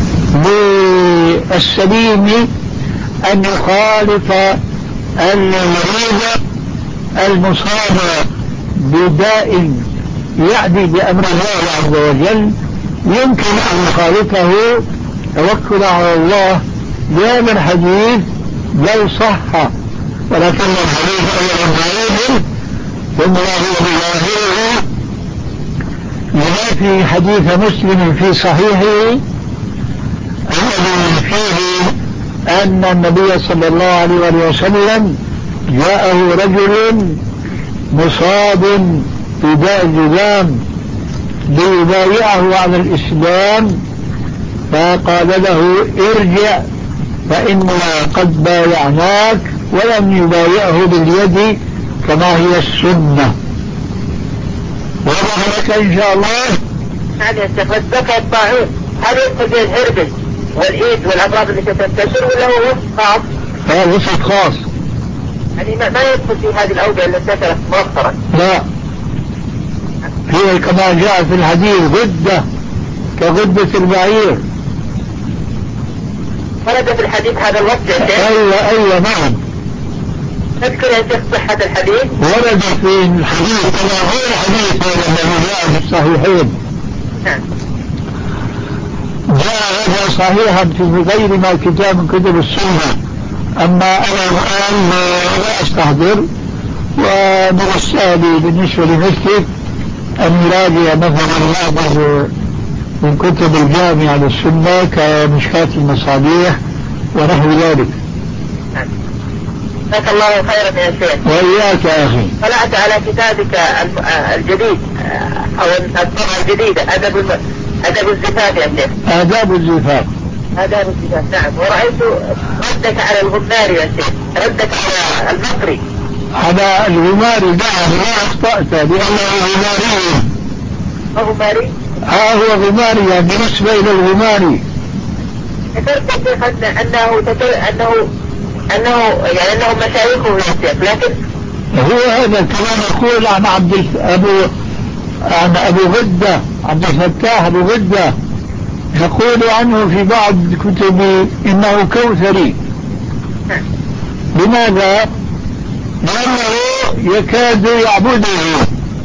للسليم أن يخالف المريض المصاب بداء يعدي بأمر الله عز وجل، يمكن أن يخالفه توكل على الله بهذا الحديث لو صح، ولكن الحديث أولا ضعيف ثم هو بظاهره ينافي حديث مسلم في صحيحه الذي فيه أن النبي صلى الله عليه وسلم جاءه رجل مصاب بداء الجذام ليبايعه على الإسلام، فقال له ارجع فإننا قد بايعناك، ولم يبايعه باليد كما هي السنة. وضح لك إن شاء الله. هل يستفدك الطاعون هل يدخل به الهربس والإيد والأمراض التي تنتشر ولا هو وصف خاص؟ هذا وصف خاص، يعني ما يدخل في هذه الأوبئة التي انتشرت مؤخرا؟ لا، هي كما جاء في الحديث غدة كغدة البعير. ورد في الحديث هذا الوصف يا شيخ؟ أيوة أيوة نعم. تذكر يا شيخ صحة الحديث؟ ورد في الحديث كما هو الحديث الذي جاء في الصحيحين. نعم. جاء هذا صحيحا في غير ما كتاب من كتب السنة، أما أنا الآن لا أستحضر، ومن السهل بالنسبة لمثلك أن يراجع مثلا بعض من كتب الجامعة للسنة كمشكاة المصابيح ونحو ذلك. جزاك الله خيرا يا شيخ. وإياك يا أخي. طلعت على كتابك الجديد أو الطبعة الجديدة أدب أدب الزفاف يا شيخ. آداب الزفاف. آداب الزفاف نعم. ورأيت ردك على الغماري يا شيخ، ردك على المصري. على الغماري نعم لا أخطأت لأنه غماري. غماري؟ ها هو غماري يعني بالنسبة إلى الغماري. ذكرت يا شيخ أنه أنه أنه يعني أنهم مشايخه يا شيخ، لكن هو هذا كما نقول عن عبد أبو عن أبو غدة عبد الفتاح أبو غدة، نقول عنه في بعض كتبه إنه كوثري. لماذا؟ لأنه يكاد يعبده،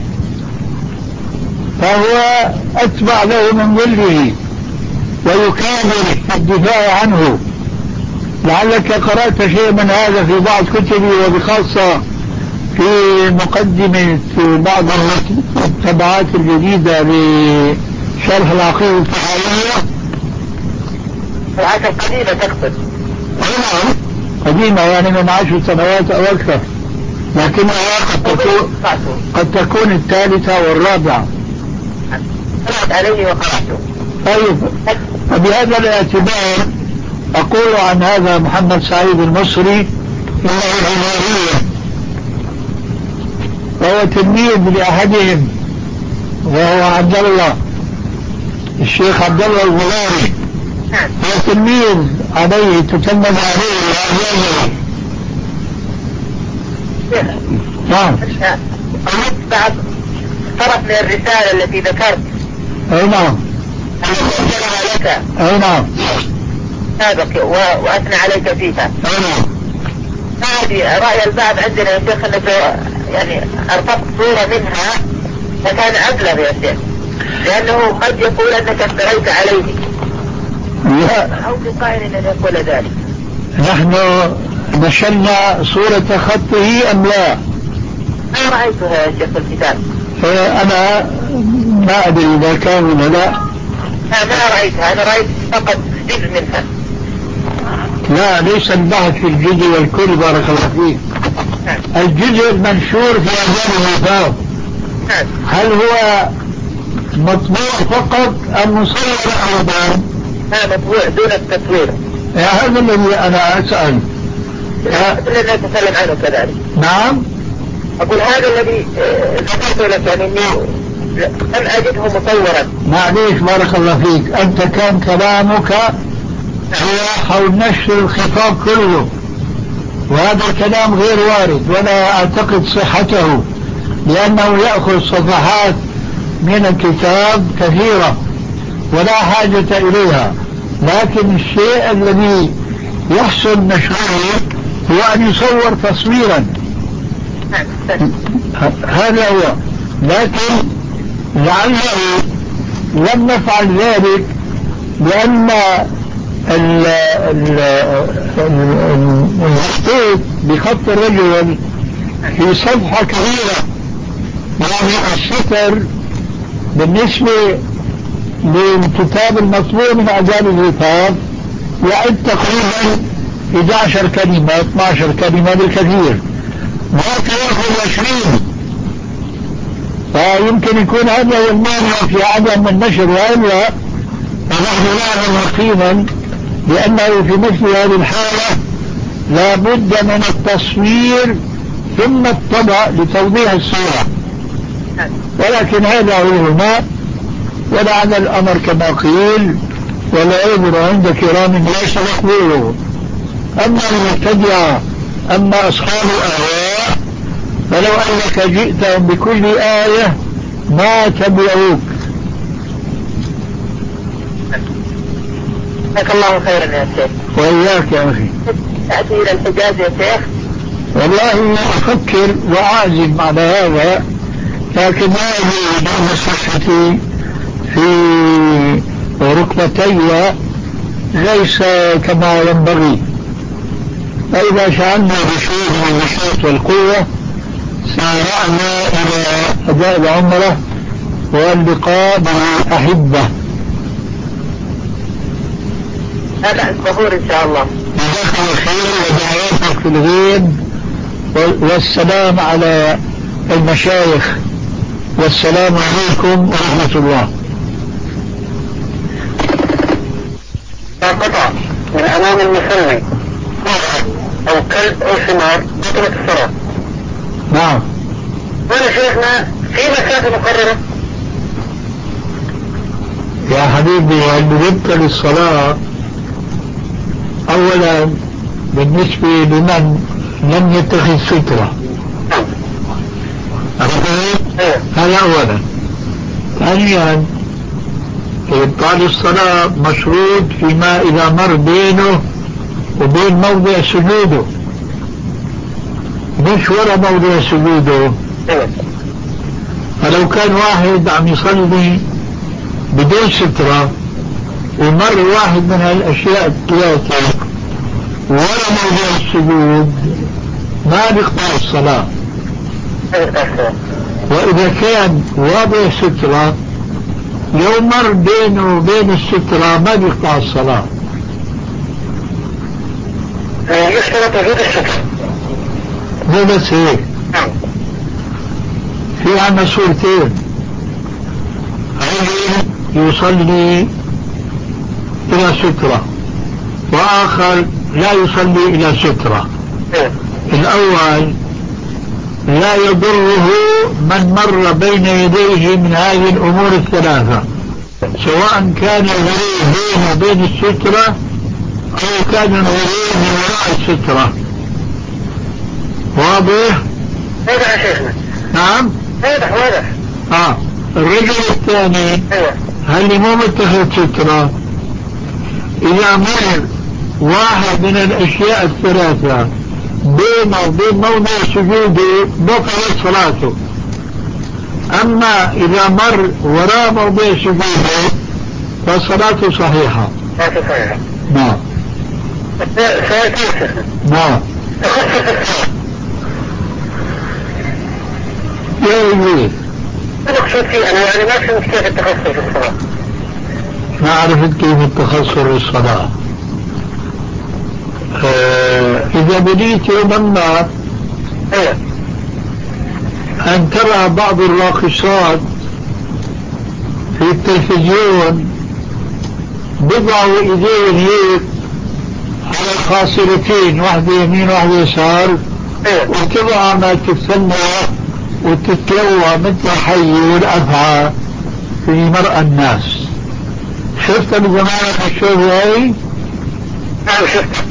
فهو أتبع له من ظله ويكابر في الدفاع عنه. لعلك قرأت شيء من هذا في بعض كتبه، وبخاصة في مقدمة بعض الطبعات الجديدة لشرح العقيدة الطحاوية. العادة القديمة تقصد؟ نعم قديمة يعني من عشر سنوات أو أكثر، لكنها قد تكون قد تكون الثالثة والرابعة. قرأت عليه وقرأته. طيب فبهذا الاعتبار أقول عن هذا محمد سعيد المصري إنه غمارية، وهو تلميذ لأحدهم وهو عبد الله الشيخ عبد الله الغماري، هو تلميذ عليه تتلمذ عليه وأعلمه. نعم. بعد طرف من الرسالة التي ذكرت. أي نعم. أنا لك. أي نعم. سابق وأثنى عليك فيها. أي نعم. هذه رأي البعض عندنا يا شيخ أنك يعني أرفقت صورة منها فكان أبلغ يا شيخ، لأنه قد يقول أنك افتريت عليه. لا. أو بقائل أن يقول ذلك. نحن نشرنا صورة خطه أم لا؟ أنا رأيتها يا شيخ في الكتاب. أنا ما أدري إذا كان ولا لا. لا ما رأيتها، أنا رأيت فقط جزء منها. لا ليس البحث في الجزء والكل بارك الله فيك. الجزء المنشور في أعلام الوفاة هل هو مطبوع فقط أم مصور أيضا؟ لا مطبوع دون التصوير. هذا الذي أنا أسأل. لا نتكلم عنه كذلك. نعم. أقول هذا الذي ذكرت لك يعني إني لم أجده مصورا. معليش بارك الله فيك، أنت كان كلامك هو حول نشر الخطاب كله، وهذا الكلام غير وارد ولا أعتقد صحته، لأنه يأخذ صفحات من الكتاب كثيرة ولا حاجة إليها، لكن الشيء الذي يحسن نشره هو أن يصور تصويرا. هذا هو، لكن لعله لم نفعل ذلك لأن المخطوط بخط الرجل في صفحة كبيرة، يعني السطر بالنسبة للكتاب المطبوع من أعداد الكتاب يعد تقريبا إحدى عشرة كلمة اثنتي عشرة كلمة بالكثير، ما يأخذ عشرين، فيمكن يكون هذا هو المانع في عدم النشر، وإلا فنحن نعلم يقينا لأنه في مثل هذه الحالة لا بد من التصوير ثم الطبع لتوضيح الصورة، ولكن هذا هو ما ولعل الأمر كما قيل ولا عذر عند كرام ليس مقبوله. أما المبتدعة أما أصحاب الأهواء فلو أنك جئتهم بكل آية ما تبعوك. جزاك الله خيرا يا شيخ. وإياك يا أخي. تأتي إلى الحجاز يا شيخ؟ والله أفكر وأعزم على هذا، لكن ما أجد أن صحتي في ركبتي ليس كما ينبغي، فإذا شعرنا بشيء من النشاط والقوة سارعنا إلى أداء العمرة واللقاء بالأحبة لا لا الظهور إن شاء الله. جزاك الله خير ودعواتك في الغيب والسلام على المشايخ والسلام عليكم ورحمة الله. قطع من أمام المصلي أو كلب أو حمار بطلت الصلاة. نعم. وانا شيخنا في مسافة مقررة. يا حبيبي اللي بيبطل الصلاة أولا بالنسبة لمن لم يتخذ سترة هذا أولا. ثانيا إبطال الصلاة مشروط فيما إذا مر بينه وبين موضع سجوده مش ولا موضع سجوده. فلو كان واحد عم يصلي بدون سترة ومر واحد من هالأشياء الثلاثة ولا موضع السجود ما بيقطع الصلاة. وإذا كان واضع سترة لو مر بينه وبين السترة ما بيقطع الصلاة. يشترط وجود السترة. مو بس هيك، في عنا صورتين، رجل يصلي إلى سترة وآخر لا يصلي إلى سترة. الأول لا يضره من مر بين يديه من هذه الأمور الثلاثة سواء كان الغريب بينه وبين السترة أو كان الغريب من وراء السترة. واضح؟ واضح يا شيخنا. نعم واضح واضح. آه الرجل الثاني هل مو متخذ سترة إذا مر واحد من الأشياء الثلاثة بينه وبين موضع سجوده بطلت صلاته. أما إذا مر وراء موضع سجوده فصلاته صحيحة. صلاته صحيحة. نعم. نعم. يا إبليس. المقصود فيه أنا يعني ما فهمت كيف التخصص في الصلاة. ما عرفت كيف التخصص في الصلاة. آه إذا بديت يوما ما أن ترى بعض الراقصات في التلفزيون بضعوا إيدين هيك على الخاصرتين واحدة يمين واحدة يسار وتبقى ما تتسنى وتتلوى مثل حي والأفعى في مرأى الناس. شفت بزمانك الشوف هاي؟ نعم شفت.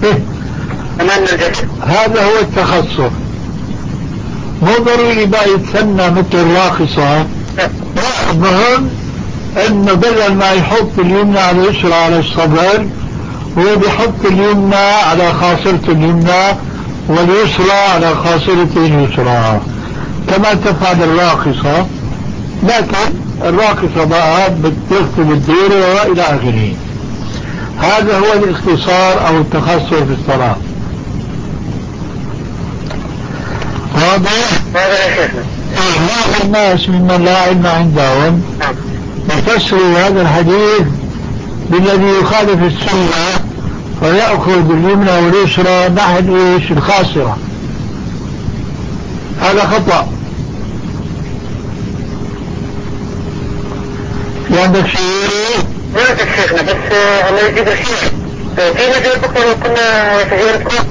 هذا هو التخصص. مو ضروري بقى يتسنى مثل الراقصة. المهم انه بدل ما يحط اليمنى على اليسرى على الصدر هو بيحط اليمنى على خاصرته اليمنى واليسرى على خاصرته اليسرى كما تفعل الراقصة. لكن الراقصة بقى بترتب الديرة إلى آخره. هذا هو الاختصار أو التخصص في الصلاة. واضح؟ بعض الناس ممن لا علم عندهم يفسروا هذا الحديث بالذي يخالف السنة ويأخذ اليمنى واليسرى نحو ايش؟ الخاسرة. هذا خطأ. في عندك شيء؟ ما عندك شيخنا بس الله يجيب الخير. في مجال بكرة لو كنا سجيرتكم.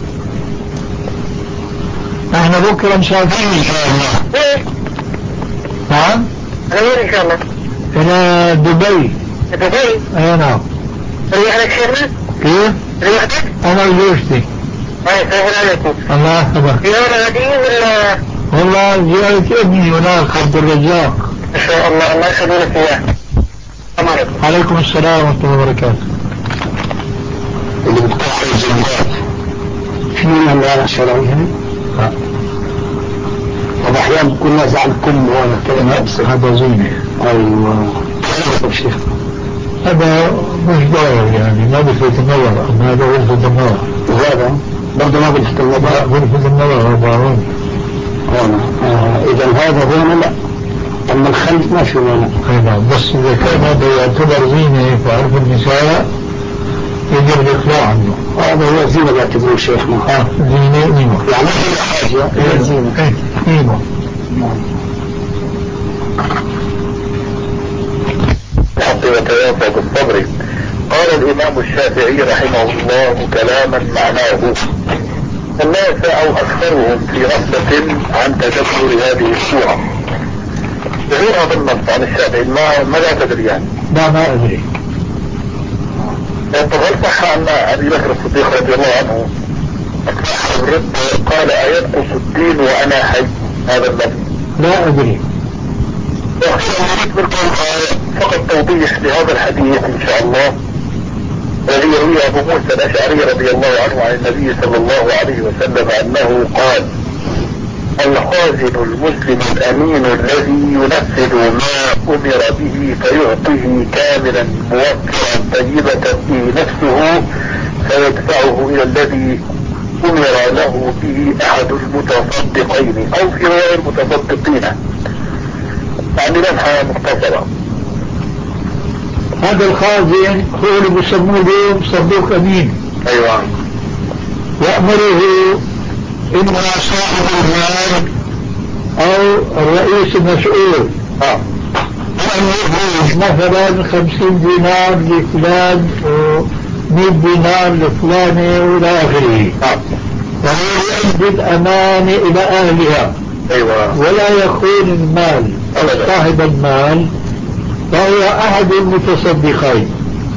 احنا بكرة مسافرين ان شاء الله. ايه؟ نعم؟ انا وين ان شاء الله؟ الى دبي. دبي؟ اي نعم. ريح لك شيخنا؟ كيف؟ ريحتك؟ انا وزوجتي. اي سهل عليكم. الله يحفظك. زيارة هذه ولا؟ والله زيارة ابني هناك عبد الرزاق. ان شاء الله الله يخلي لك اياه. السلام عليكم. عليكم السلام ورحمة الله وبركاته. اللي بتقطع الجنبات شنو من لا نشر عليها؟ وأحيانا بكون نازع الكم وأنا كلمة أبصر. هذا زينة. أيوة. طيب شيخ. هذا مش ضاير يعني ما بلفت النظر. أما هذا بلفت النظر. وهذا برضه ما بلفت النظر. بلفت النظر هذا هون. آه إذا هذا هون لا. أما الخلف ما شو هون. أي نعم. بس إذا كان هذا يعتبر زينة فعرف النساء يجب الإخلاع عنه. هذا هو زينة باعتباره شيخنا. اه زينة نيمة يعني كل حاجة إلى زينة. ايه نيمة. الحق وتواصى بالصبر. قال الإمام الشافعي رحمه الله كلاما معناه: الناس أو أكثرهم في غفلة عن تدبر هذه السورة. غير هذا النص عن الشافعي ما ماذا تدري يعني؟ لا ما أدري. طب هل صح أن أبي بكر الصديق رضي الله عنه الرد قال: أينقص الدين وأنا حي؟ هذا الذي لا أدري. فقط توضيح لهذا الحديث إن شاء الله الذي يروي أبو موسى الأشعري رضي الله عنه عن النبي صلى الله عليه وسلم أنه قال: الخازن المسلم الأمين الذي ينفذ ما أمر به فيعطيه كاملا موفرا طيبة به نفسه فيدفعه إلى الذي أمر له به أحد المتصدقين أو في رواية المتصدقين. يعني لمحة مختصرة. هذا الخازن هو اللي بيسموه اليوم صدوق أمين. أيوة. يأمره إما صاحب المال أو الرئيس المسؤول اه أن يخرج مثلا خمسين دينار لفلان ومئة دينار لفلان وإلى آخره. اه ويؤدي الأمانة إلى أهلها. أيوة. ولا يخون المال أو صاحب المال، فهو أحد المتصدقين.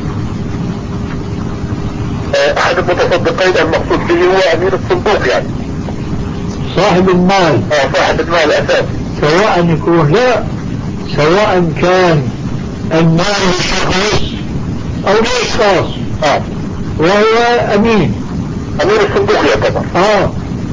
أحد المتصدقين المقصود به هو أمير الصندوق يعني صاحب المال. اه صاحب المال أساسي. سواء يكون لا سواء كان المال لشخص أو لأشخاص. اه وهو أمين. أمير الصندوق يعتبر. اه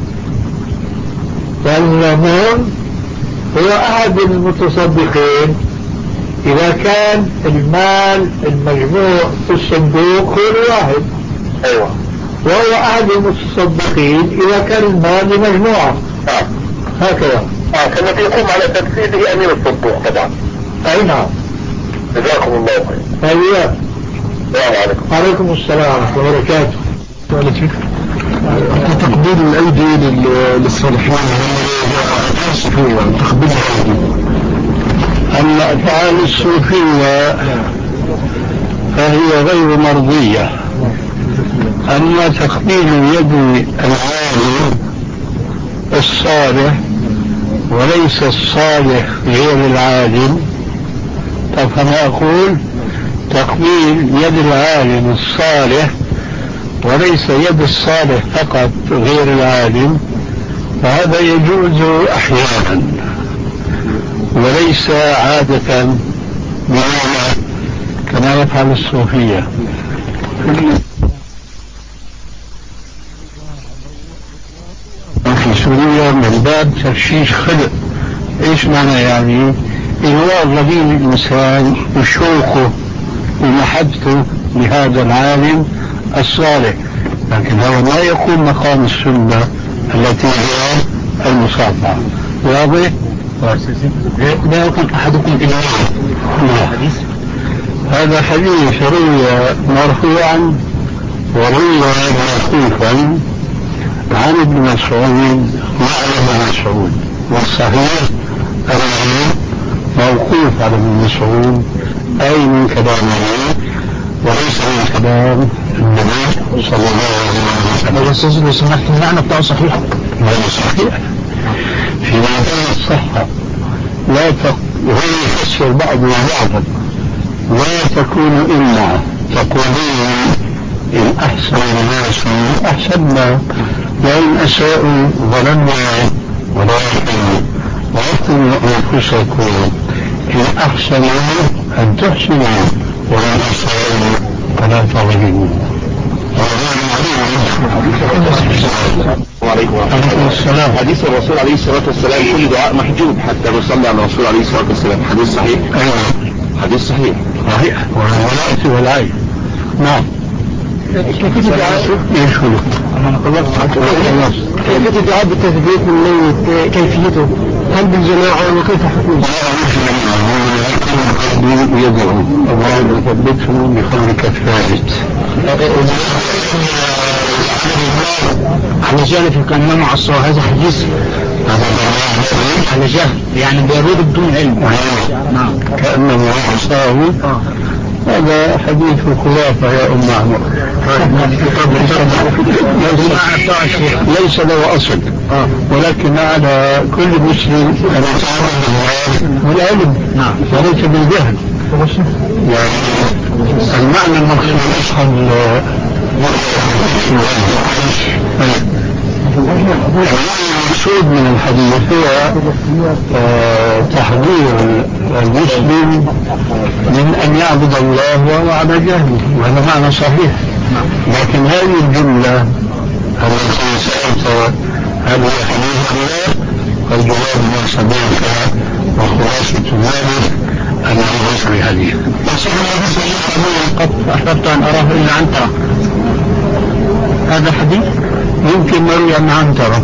فالمال هو أحد المتصدقين إذا كان المال المجموع في الصندوق هو واحد. أيوة. وهو أحد المتصدقين إذا كان المال مجموعة. اه هكذا. اه فالذي يقوم على تنفيذه أمير الصندوق طبعا. أي نعم. جزاكم الله خير. أيوة. السلام عليكم. وعليكم السلام ورحمة الله وبركاته. تقبيل الأيدي للصالحين تقبيل الأيدي. أما أفعال الصوفية فهي غير مرضية. أما تقبيل يد العالم الصالح وليس الصالح غير العالم، فأنا أقول تقبيل يد العالم الصالح وليس يد الصالح فقط غير العالم، فهذا يجوز أحيانا وليس عادة بمعنى كما يفعل الصوفية. في سوريا من باب ترشيش خلق. ايش معنى يعني؟ إغواء ضمير الإنسان وشوقه ومحبته لهذا العالم الصالح، لكن هذا لا يكون مقام السنة التي هي المصافحة. واضح؟ لا يكون أحدكم إلا حديث. هذا حديث روي مرفوعا وروي موقوفا عن ابن مسعود وعن ابن مسعود، والصحيح أنه موقوف على ابن مسعود أي من كلامه وليس من كلام النبي صلى الله عليه وسلم. لو أستاذ لو سمحت المعنى بتاعه صحيح؟ هذا صحيح في معنى الصحة. لا تق... وهو يفسر بعضه بعضا. لا تكون إلا تقولون إن أحسن الناس أحسننا وإن أساءوا ظلمنا ولكن واعطوا أنفسكم إن أحسنوا أن تحسنوا وإن أساءوا فلا تظلموا. وعليكم السلام. حديث الرسول عليه الصلاة والسلام كل دعاء محجوب حتى يصلي على الرسول عليه الصلاة والسلام. حديث صحيح؟ أيوة حديث صحيح. صحيح. والولاءة والعين. نعم. كيف الدعاء؟ ايش هو؟ أنا قلت كيف الدعاء بالتثبيت من الميت كيفيته؟ هل بالجماعة وكيف حكمه؟ قلبي يدعو الله يثبته بقولك الثابت. على جهل كان مع الصلاة هذا حديث على جهل يعني بيروج بدون علم. نعم كأنه عصاه. هذا حديث خرافة يا أم عمر. ليس له أصل ولكن على كل مسلم أن يتعرض بالعلم وليس بالجهل. يعني المعنى المقصود أصلا المقصود من الحديث هو تحذير المسلم من أن يعبد الله وهو على جهل، وهذا معنى صحيح. لكن هذه الجملة التي سألت هل هي حديث الله؟ الجواب ما سمعت وخلاصة ذلك أنه ليس بحديث. قد أحببت أن أراه إلا عنترة، هذا حديث يمكن مروي عن عنترة.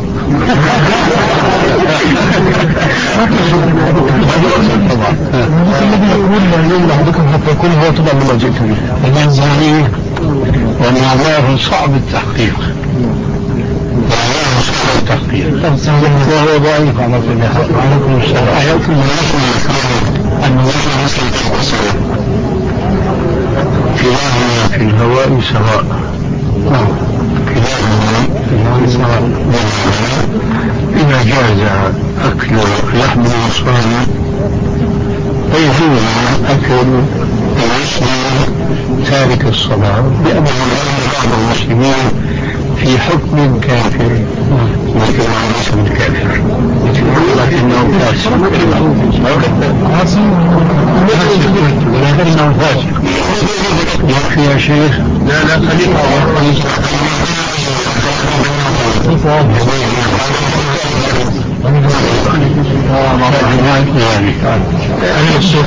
الذي يقول اليوم لحدكم حتى يكون هو طبعا مما جئت به المنزلي ومعناه صعب التحقيق ومعناه صعب التحقيق وهو ضعيف على كل حال. وعليكم السلام. أيكم أن وجه مثل التصرف كلاهما في الهواء سواء. كلاهما في الهواء سواء. إذا جاز أكل لحم الصوم فيجوز أكل المسلم تارك الصلاة، لأنه بعض المسلمين في حكم كافر لكن ليس بالكافر لكنه فاسق ولكنه فاسق. يكفي يا شيخ؟ لا لا خلينا أنا الشيخ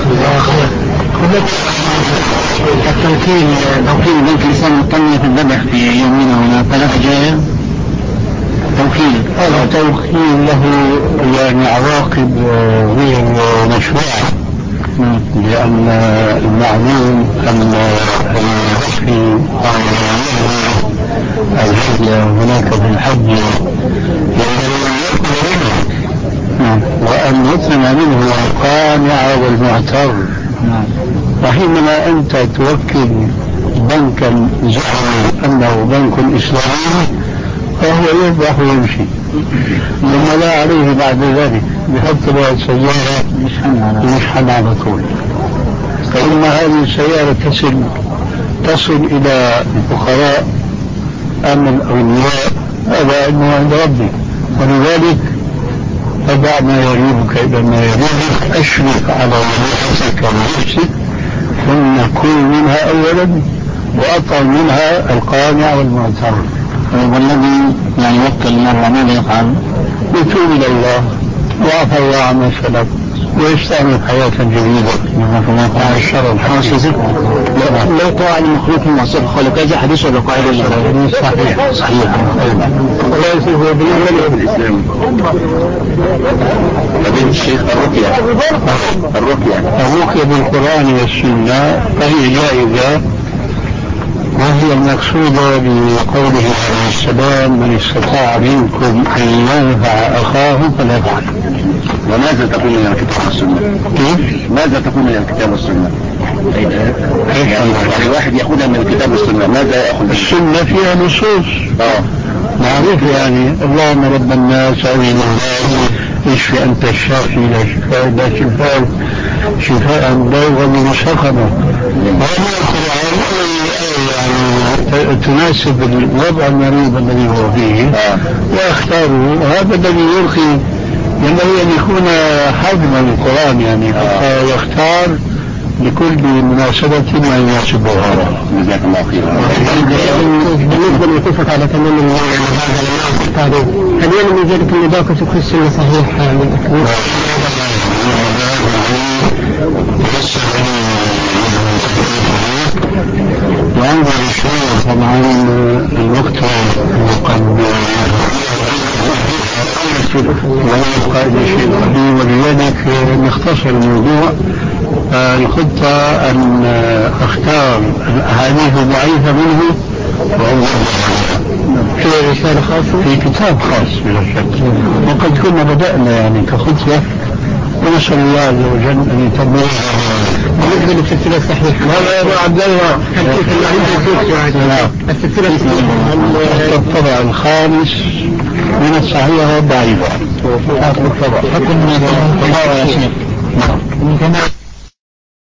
التوكيل توكيل بنك الإنسان مطلع في الذبح في يومنا هنا ثلاث جائز توكيل. هذا توكيل له يعني عواقب غير مشروعة، لأن المعلوم أن في الحج هناك في الحج وأن يطلب منه القانع والمعتر. وحينما أنت توكل بنكا زعم أنه بنك إسلامي فهو يذبح ويمشي ثم لا عليه بعد ذلك بحط له السيارة يشحن على طول. ثم هذه السيارة تصل تصل إلى الفقراء أم الأغنياء هذا علمه عند ربي. ولذلك فدع ما يريبك إلى ما يريبك، أشرف على وظيفتك ونفسك ثم كل منها أولا وأطعم منها القانع والمعتر. والذي يعني يوكل مرة ماذا يفعل؟ يتوب إلى الله وعفى الله عما سلف ويستعمل حياة جديدة. مع الشر الحاسس لا طاعة لمخلوق معصية الخالق. هذا حديث ولا قاعدة؟ صحيح صحيح. الله يسلمه بالإيمان بالإسلام. فبين الشيخ الرقية الرقية الرقية بالقرآن والسنة فهي جائزة، وهي المقصودة بقوله عليه السلام من استطاع منكم أن ينفع أخاه فليفعل. وماذا تقول من الكتاب والسنة؟ كيف؟ ماذا تقول من الكتاب والسنة؟ يعني واحد يأخذها من الكتاب والسنة ماذا يأخذ؟ السنة فيها نصوص اه معروف يعني اللهم رب الناس أعوذ بالله اشفي أنت الشافي لا شفاء لا شفاء شفاء دوغا من سقما. وهذا القرآن يعني تناسب الوضع المريض الذي هو فيه واختاره. وهذا الذي يلقي ينبغي أن يكون حاكما القرآن يعني حتى يختار لكل مناسبة ما يناسبها. جزاك الله خيرا. بالنسبة للقصة على تمام هذا هل يلزم من ذلك النباكة في السنة صحيحة من أكبر؟ وأنظر الشيء طبعا الوقت وقد لا يبقى إلى شيء قديم، ولذلك نختصر الموضوع. الخطة أن أختار الأحاديث الضعيفة منه وأوضح في رسالة خاصة في كتاب خاص بلا شك. وقد كنا بدأنا يعني كخطوة، ونسأل الله عز وجل أن يتمم. بالنسبة للسلسلة الصحيحة لا لا يا عبد الله، السلسلة الصحيحة الطبع الخامس من الصحيحة والضعيفة. هذا الطبع حكم من الطبع يا شيخ.